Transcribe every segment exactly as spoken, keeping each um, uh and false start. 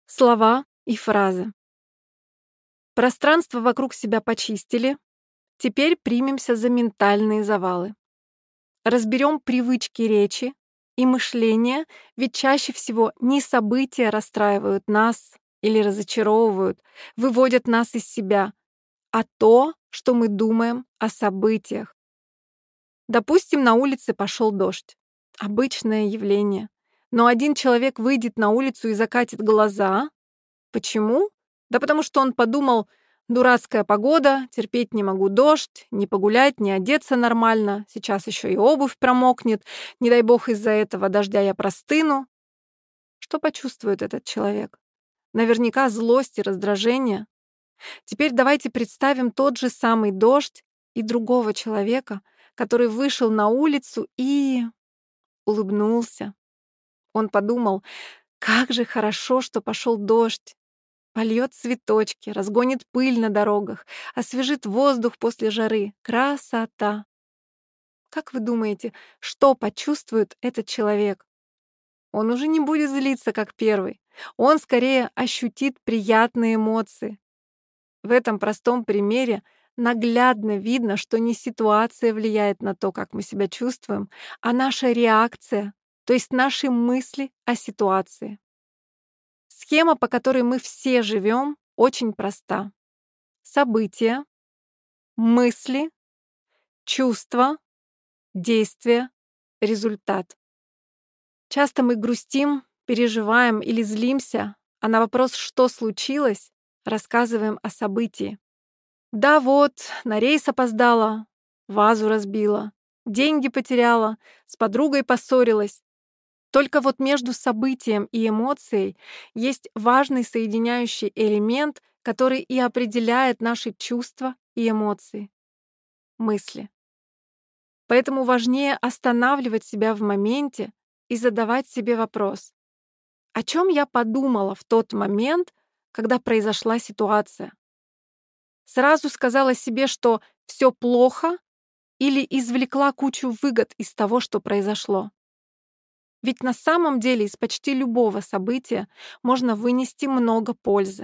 Слова и фразы. Пространство вокруг себя почистили. Теперь примемся за ментальные завалы. Разберем привычки речи и мышления, ведь чаще всего не события расстраивают нас или разочаровывают, выводят нас из себя, а то, что мы думаем о событиях. Допустим, на улице пошел дождь. Обычное явление. Но один человек выйдет на улицу и закатит глаза. Почему? Да потому что он подумал: дурацкая погода, терпеть не могу дождь, не погулять, не одеться нормально, сейчас еще и обувь промокнет, не дай бог из-за этого дождя я простыну. Что почувствует этот человек? Наверняка злость и раздражение. Теперь давайте представим тот же самый дождь и другого человека, который вышел на улицу и улыбнулся. Он подумал: как же хорошо, что пошел дождь. Польет цветочки, разгонит пыль на дорогах, освежит воздух после жары. Красота! Как вы думаете, что почувствует этот человек? Он уже не будет злиться, как первый. Он скорее ощутит приятные эмоции. В этом простом примере наглядно видно, что не ситуация влияет на то, как мы себя чувствуем, а наша реакция, то есть наши мысли о ситуации. Схема, по которой мы все живем, очень проста. События, мысли, чувства, действия, результат. Часто мы грустим, переживаем или злимся, а на вопрос «что случилось?» рассказываем о событии. Да вот, на рейс опоздала, вазу разбила, деньги потеряла, с подругой поссорилась. Только вот между событием и эмоцией есть важный соединяющий элемент, который и определяет наши чувства и эмоции — мысли. Поэтому важнее останавливать себя в моменте и задавать себе вопрос: о чем я подумала в тот момент, когда произошла ситуация? Сразу сказала себе, что все плохо, или извлекла кучу выгод из того, что произошло? Ведь на самом деле из почти любого события можно вынести много пользы.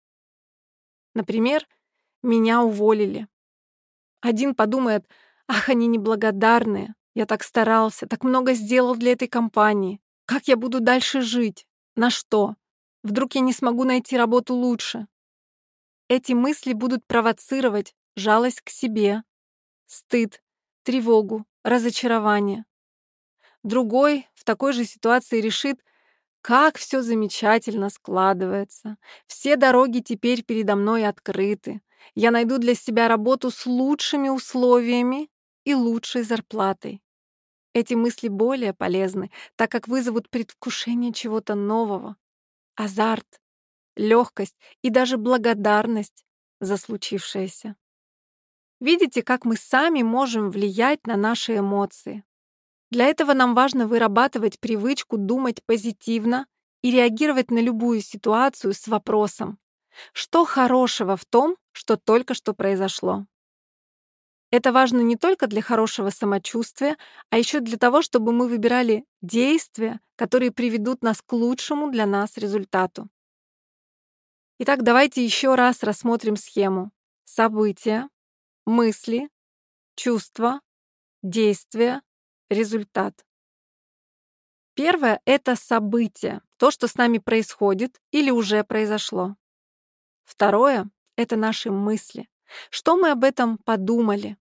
Например, меня уволили. Один подумает: ах, они неблагодарные, я так старался, так много сделал для этой компании. Как я буду дальше жить? На что? Вдруг я не смогу найти работу лучше? Эти мысли будут провоцировать жалость к себе, стыд, тревогу, разочарование. Другой в такой же ситуации решит: как все замечательно складывается. Все дороги теперь передо мной открыты. Я найду для себя работу с лучшими условиями и лучшей зарплатой. Эти мысли более полезны, так как вызовут предвкушение чего-то нового, азарт, легкость и даже благодарность за случившееся. Видите, как мы сами можем влиять на наши эмоции? Для этого нам важно вырабатывать привычку думать позитивно и реагировать на любую ситуацию с вопросом: что хорошего в том, что только что произошло? Это важно не только для хорошего самочувствия, а еще для того, чтобы мы выбирали действия, которые приведут нас к лучшему для нас результату. Итак, давайте еще раз рассмотрим схему. События, мысли, чувства, действия, результат. Первое — это событие, то, что с нами происходит или уже произошло. Второе — это наши мысли, что мы об этом подумали.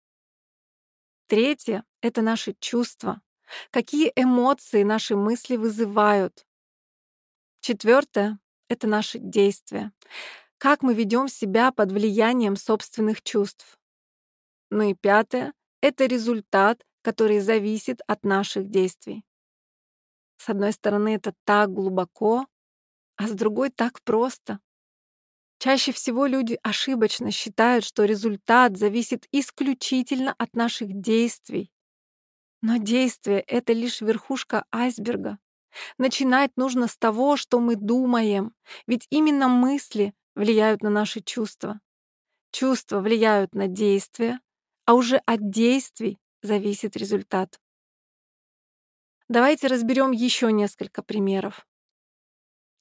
Третье — это наши чувства, какие эмоции наши мысли вызывают. Четвертое — это наши действия, как мы ведем себя под влиянием собственных чувств. Ну и пятое — это результат, который зависит от наших действий. С одной стороны, это так глубоко, а с другой так просто. Чаще всего люди ошибочно считают, что результат зависит исключительно от наших действий. Но действие — это лишь верхушка айсберга. Начинать нужно с того, что мы думаем, ведь именно мысли влияют на наши чувства. Чувства влияют на действия, а уже от действий зависит результат. Давайте разберем еще несколько примеров.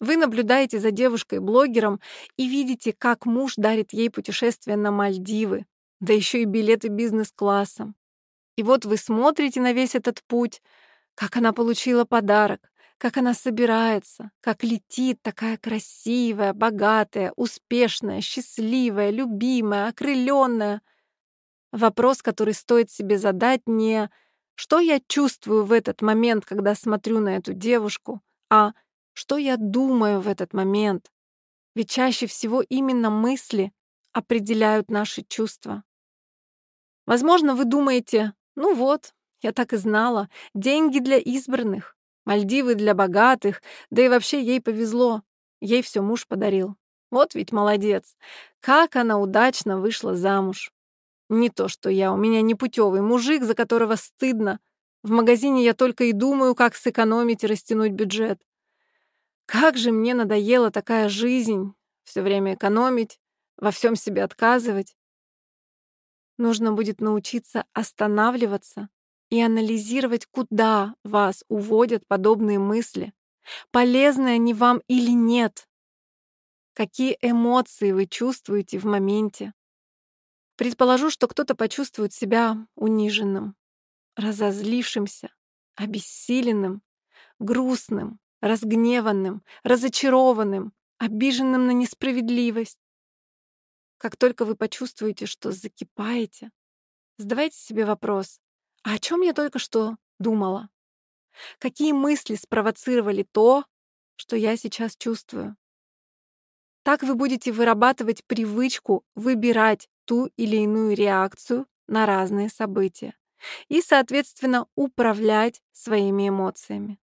Вы наблюдаете за девушкой-блогером и видите, как муж дарит ей путешествие на Мальдивы, да еще и билеты бизнес-классом. И вот вы смотрите на весь этот путь, как она получила подарок, как она собирается, как летит такая красивая, богатая, успешная, счастливая, любимая, окрыленная. Вопрос, который стоит себе задать, не «что я чувствую в этот момент, когда смотрю на эту девушку», а «что я думаю в этот момент». Ведь чаще всего именно мысли определяют наши чувства. Возможно, вы думаете, ну вот, я так и знала, деньги для избранных, Мальдивы для богатых, да и вообще ей повезло, ей все муж подарил. Вот ведь молодец, как она удачно вышла замуж. Не то что я, у меня непутевый мужик, за которого стыдно. В магазине я только и думаю, как сэкономить и растянуть бюджет. Как же мне надоела такая жизнь, все время экономить, во всем себе отказывать. Нужно будет научиться останавливаться и анализировать, куда вас уводят подобные мысли, полезны они вам или нет, какие эмоции вы чувствуете в моменте. Предположу, что кто-то почувствует себя униженным, разозлившимся, обессиленным, грустным, разгневанным, разочарованным, обиженным на несправедливость. Как только вы почувствуете, что закипаете, задавайте себе вопрос: а о чем я только что думала? Какие мысли спровоцировали то, что я сейчас чувствую? Так вы будете вырабатывать привычку выбирать ту или иную реакцию на разные события и, соответственно, управлять своими эмоциями.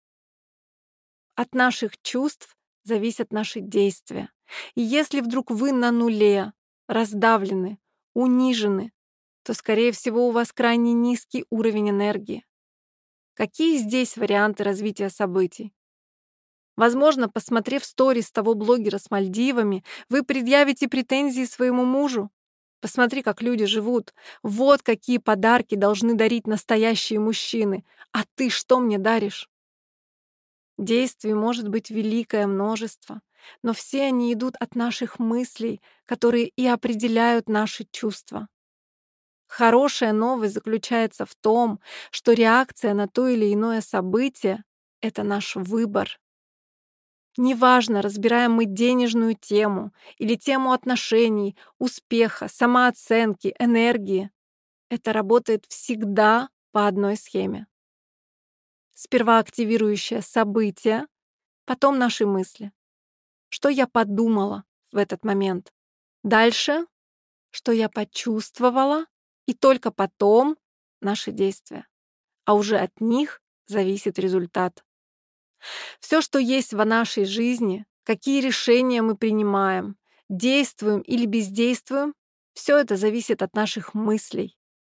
От наших чувств зависят наши действия. И если вдруг вы на нуле, раздавлены, унижены, то, скорее всего, у вас крайне низкий уровень энергии. Какие здесь варианты развития событий? Возможно, посмотрев сторис того блогера с Мальдивами, вы предъявите претензии своему мужу. Посмотри, как люди живут. Вот какие подарки должны дарить настоящие мужчины. А ты что мне даришь? Действий может быть великое множество, но все они идут от наших мыслей, которые и определяют наши чувства. Хорошая новость заключается в том, что реакция на то или иное событие — это наш выбор. Неважно, разбираем мы денежную тему или тему отношений, успеха, самооценки, энергии. Это работает всегда по одной схеме. Сперва активирующее событие, потом наши мысли. Что я подумала в этот момент? Дальше, что я почувствовала, и только потом наши действия. А уже от них зависит результат. Все, что есть в нашей жизни, какие решения мы принимаем, действуем или бездействуем, все это зависит от наших мыслей.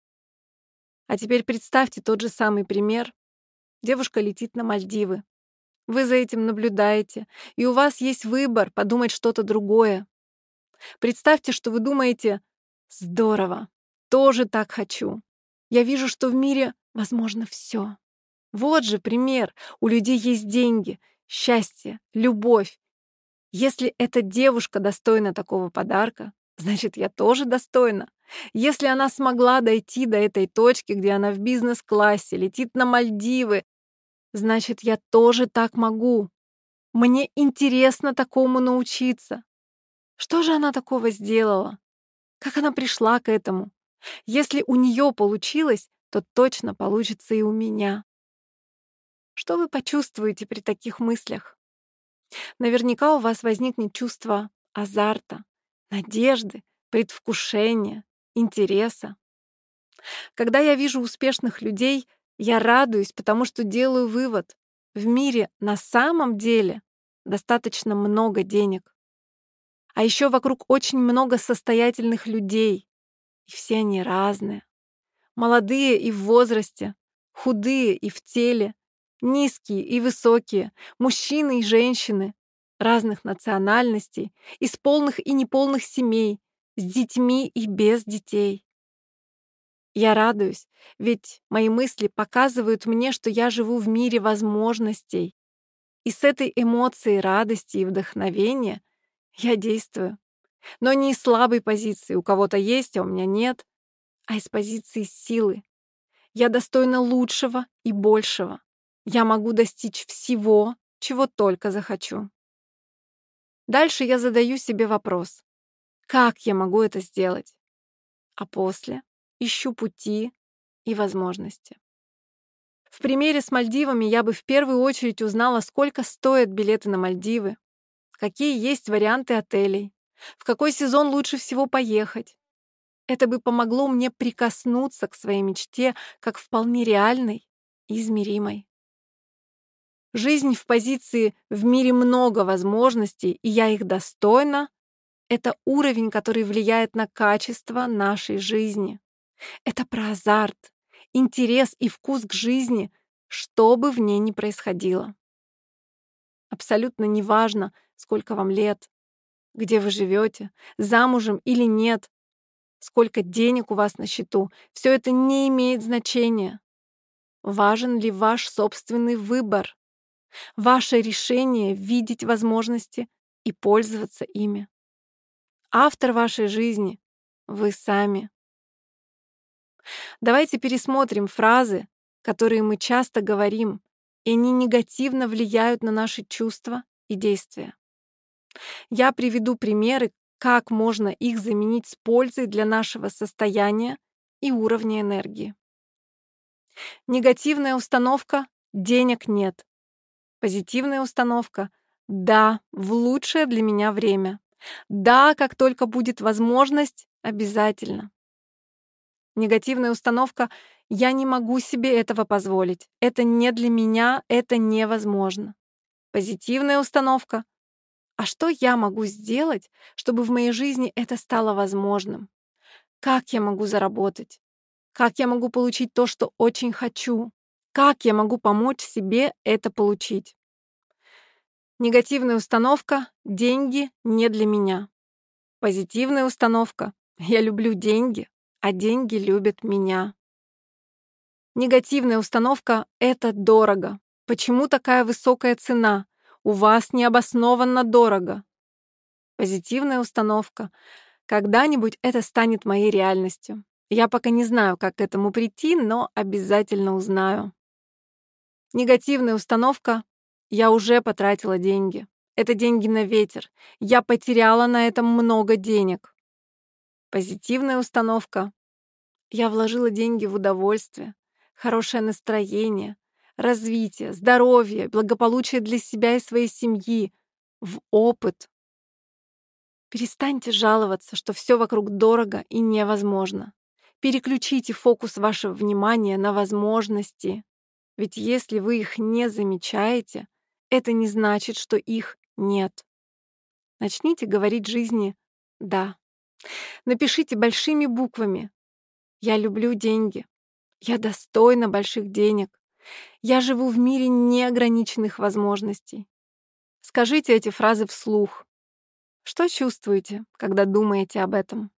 А теперь представьте тот же самый пример. Девушка летит на Мальдивы. Вы за этим наблюдаете, и у вас есть выбор подумать что-то другое. Представьте, что вы думаете: «Здорово, тоже так хочу. Я вижу, что в мире возможно все». Вот же пример. У людей есть деньги, счастье, любовь. Если эта девушка достойна такого подарка, значит, я тоже достойна. Если она смогла дойти до этой точки, где она в бизнес-классе, летит на Мальдивы, значит, я тоже так могу. Мне интересно такому научиться. Что же она такого сделала? Как она пришла к этому? Если у нее получилось, то точно получится и у меня. Что вы почувствуете при таких мыслях? Наверняка у вас возникнет чувство азарта, надежды, предвкушения, интереса. Когда я вижу успешных людей, я радуюсь, потому что делаю вывод: в мире на самом деле достаточно много денег. А еще вокруг очень много состоятельных людей, и все они разные. Молодые и в возрасте, худые и в теле, низкие и высокие, мужчины и женщины, разных национальностей, из полных и неполных семей, с детьми и без детей. Я радуюсь, ведь мои мысли показывают мне, что я живу в мире возможностей. И с этой эмоцией радости и вдохновения я действую. Но не из слабой позиции, у кого-то есть, а у меня нет, а из позиции силы. Я достойна лучшего и большего. Я могу достичь всего, чего только захочу. Дальше я задаю себе вопрос: как я могу это сделать? А после ищу пути и возможности. В примере с Мальдивами я бы в первую очередь узнала, сколько стоят билеты на Мальдивы, какие есть варианты отелей, в какой сезон лучше всего поехать. Это бы помогло мне прикоснуться к своей мечте как вполне реальной и измеримой. Жизнь в позиции «в мире много возможностей, и я их достойна» — это уровень, который влияет на качество нашей жизни. Это про азарт, интерес и вкус к жизни, что бы в ней ни происходило. Абсолютно неважно, сколько вам лет, где вы живете, замужем или нет, сколько денег у вас на счету, все это не имеет значения. Важен ли ваш собственный выбор, ваше решение видеть возможности и пользоваться ими. Автор вашей жизни — вы сами. Давайте пересмотрим фразы, которые мы часто говорим, и они негативно влияют на наши чувства и действия. Я приведу примеры, как можно их заменить с пользой для нашего состояния и уровня энергии. Негативная установка «денег нет». Позитивная установка «да, в лучшее для меня время». «Да, как только будет возможность, обязательно». Негативная установка «я не могу себе этого позволить». «Это не для меня, это невозможно». Позитивная установка «а что я могу сделать, чтобы в моей жизни это стало возможным? Как я могу заработать? Как я могу получить то, что очень хочу? Как я могу помочь себе это получить?» Негативная установка «деньги не для меня». Позитивная установка «я люблю деньги, а деньги любят меня». Негативная установка «это дорого». Почему такая высокая цена? У вас необоснованно дорого. Позитивная установка «когда-нибудь это станет моей реальностью». Я пока не знаю, как к этому прийти, но обязательно узнаю. Негативная установка «я уже потратила деньги». Это деньги на ветер. Я потеряла на этом много денег. Позитивная установка «я вложила деньги в удовольствие, хорошее настроение, развитие, здоровье, благополучие для себя и своей семьи, в опыт». Перестаньте жаловаться, что все вокруг дорого и невозможно. Переключите фокус вашего внимания на возможности. Ведь если вы их не замечаете, это не значит, что их нет. Начните говорить жизни «да». Напишите большими буквами: «Я люблю деньги. Я достойна больших денег. Я живу в мире неограниченных возможностей». Скажите эти фразы вслух. Что чувствуете, когда думаете об этом?